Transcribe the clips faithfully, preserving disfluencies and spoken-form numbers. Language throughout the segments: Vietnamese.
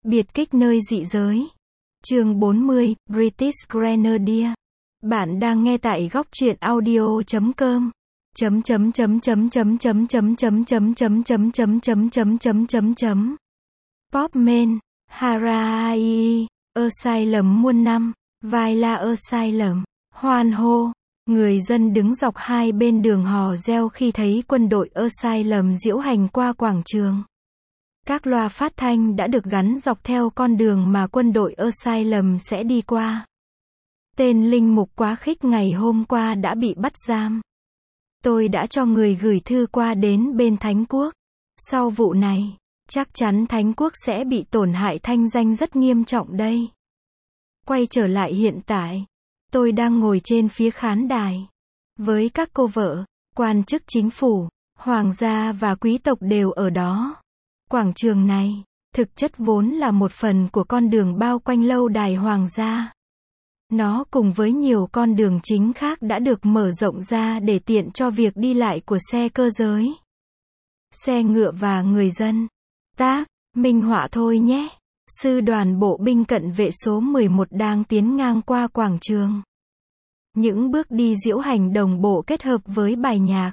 Biệt kích nơi dị giới. Chương bốn mươi, British Grenadier. Bạn đang nghe tại góc truyện audio chấm com. Chấm chấm chấm chấm chấm chấm chấm chấm chấm chấm chấm chấm chấm chấm chấm chấm chấm. Popman, Harai, Asylum muôn năm, vai la Asylum, hoan hô. Người dân đứng dọc hai bên đường hò reo khi thấy quân đội Asylum diễu hành qua quảng trường. Các loa phát thanh đã được gắn dọc theo con đường mà quân đội Asylum sẽ đi qua. Tên linh mục quá khích ngày hôm qua đã bị bắt giam. Tôi đã cho người gửi thư qua đến bên Thánh Quốc. Sau vụ này, chắc chắn Thánh Quốc sẽ bị tổn hại thanh danh rất nghiêm trọng đây. Quay trở lại hiện tại, tôi đang ngồi trên phía khán đài. Với các cô vợ, quan chức chính phủ, hoàng gia và quý tộc đều ở đó. Quảng trường này, thực chất vốn là một phần của con đường bao quanh lâu đài hoàng gia. Nó cùng với nhiều con đường chính khác đã được mở rộng ra để tiện cho việc đi lại của xe cơ giới, xe ngựa và người dân. Tác, minh họa thôi nhé. Sư đoàn bộ binh cận vệ số mười một đang tiến ngang qua quảng trường. Những bước đi diễu hành đồng bộ kết hợp với bài nhạc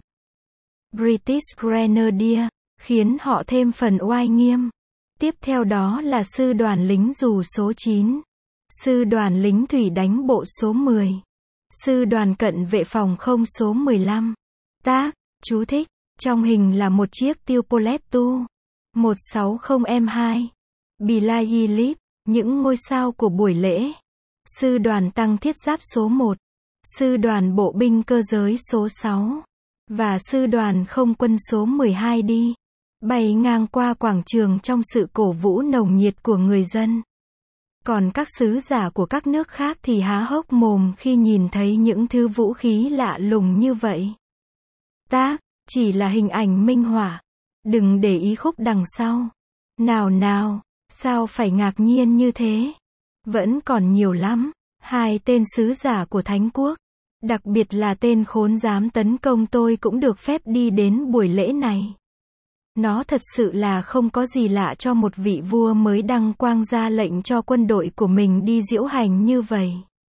British Grenadier khiến họ thêm phần oai nghiêm. Tiếp theo đó là sư đoàn lính dù số chín, sư đoàn lính thủy đánh bộ số mười, sư đoàn cận vệ phòng không số mười lăm. Tác, chú thích, trong hình là một chiếc Tupolev Tu một sáu không M hai. Bilayilip, những ngôi sao của buổi lễ. Sư đoàn tăng thiết giáp số một, sư đoàn bộ binh cơ giới số sáu, và sư đoàn không quân số mười hai đi bay ngang qua quảng trường trong sự cổ vũ nồng nhiệt của người dân. Còn các sứ giả của các nước khác thì há hốc mồm khi nhìn thấy những thứ vũ khí lạ lùng như vậy. Tác, chỉ là hình ảnh minh họa. Đừng để ý khúc đằng sau. Nào nào, sao phải ngạc nhiên như thế? Vẫn còn nhiều lắm. Hai tên sứ giả của Thánh Quốc, đặc biệt là tên khốn dám tấn công tôi cũng được phép đi đến buổi lễ này. Nó thật sự là không có gì lạ cho một vị vua mới đăng quang ra lệnh cho quân đội của mình đi diễu hành như vậy.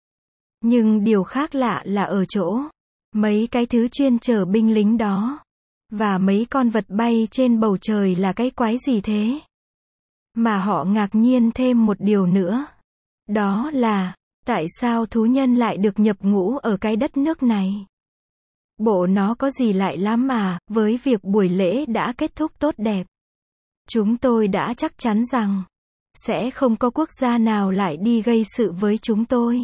Nhưng điều khác lạ là ở chỗ, mấy cái thứ chuyên chở binh lính đó, và mấy con vật bay trên bầu trời là cái quái gì thế? Mà họ ngạc nhiên thêm một điều nữa. Đó là, tại sao thú nhân lại được nhập ngũ ở cái đất nước này? Bộ nó có gì lại lắm mà, với việc buổi lễ đã kết thúc tốt đẹp. Chúng tôi đã chắc chắn rằng, sẽ không có quốc gia nào lại đi gây sự với chúng tôi.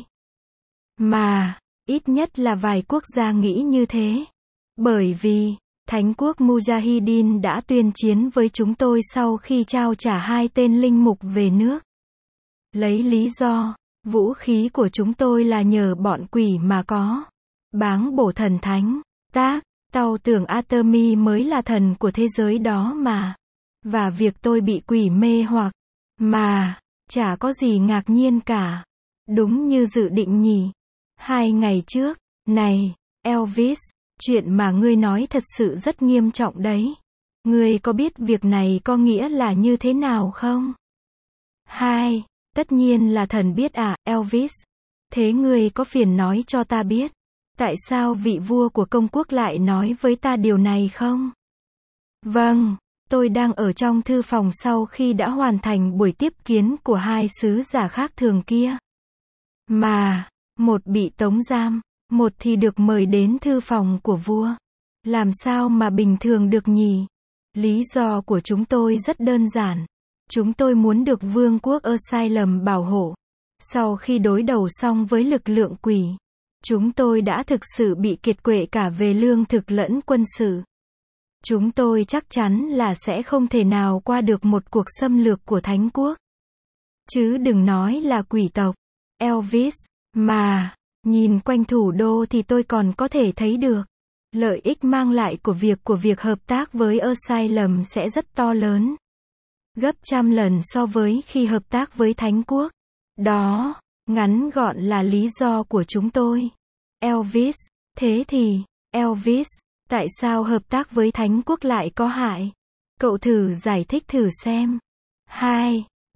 Mà, ít nhất là vài quốc gia nghĩ như thế. Bởi vì, Thánh quốc Mujahideen đã tuyên chiến với chúng tôi sau khi trao trả hai tên linh mục về nước. Lấy lý do, vũ khí của chúng tôi là nhờ bọn quỷ mà có. Báng bổ thần thánh. Tác, tao tưởng Artemis mới là thần của thế giới đó mà. Và việc tôi bị quỷ mê hoặc, mà, chả có gì ngạc nhiên cả. Đúng như dự định nhỉ. Hai ngày trước, này, Elvis, chuyện mà ngươi nói thật sự rất nghiêm trọng đấy. Ngươi có biết việc này có nghĩa là như thế nào không? Hai, tất nhiên là thần biết à, Elvis. Thế ngươi có phiền nói cho ta biết. Tại sao vị vua của công quốc lại nói với ta điều này không? Vâng, tôi đang ở trong thư phòng sau khi đã hoàn thành buổi tiếp kiến của hai sứ giả khác thường kia. Mà, một bị tống giam, một thì được mời đến thư phòng của vua. Làm sao mà bình thường được nhỉ? Lý do của chúng tôi rất đơn giản. Chúng tôi muốn được vương quốc Asylum bảo hộ. Sau khi đối đầu xong với lực lượng quỷ, chúng tôi đã thực sự bị kiệt quệ cả về lương thực lẫn quân sự. Chúng tôi chắc chắn là sẽ không thể nào qua được một cuộc xâm lược của Thánh quốc. Chứ đừng nói là quỷ tộc. Elvis, mà, nhìn quanh thủ đô thì tôi còn có thể thấy được. Lợi ích mang lại của việc của việc hợp tác với Asylum sẽ rất to lớn. Gấp trăm lần so với khi hợp tác với Thánh quốc. Đó, ngắn gọn là lý do của chúng tôi. Elvis, thế thì, Elvis, tại sao hợp tác với Thánh quốc lại có hại? Cậu thử giải thích thử xem. Hai,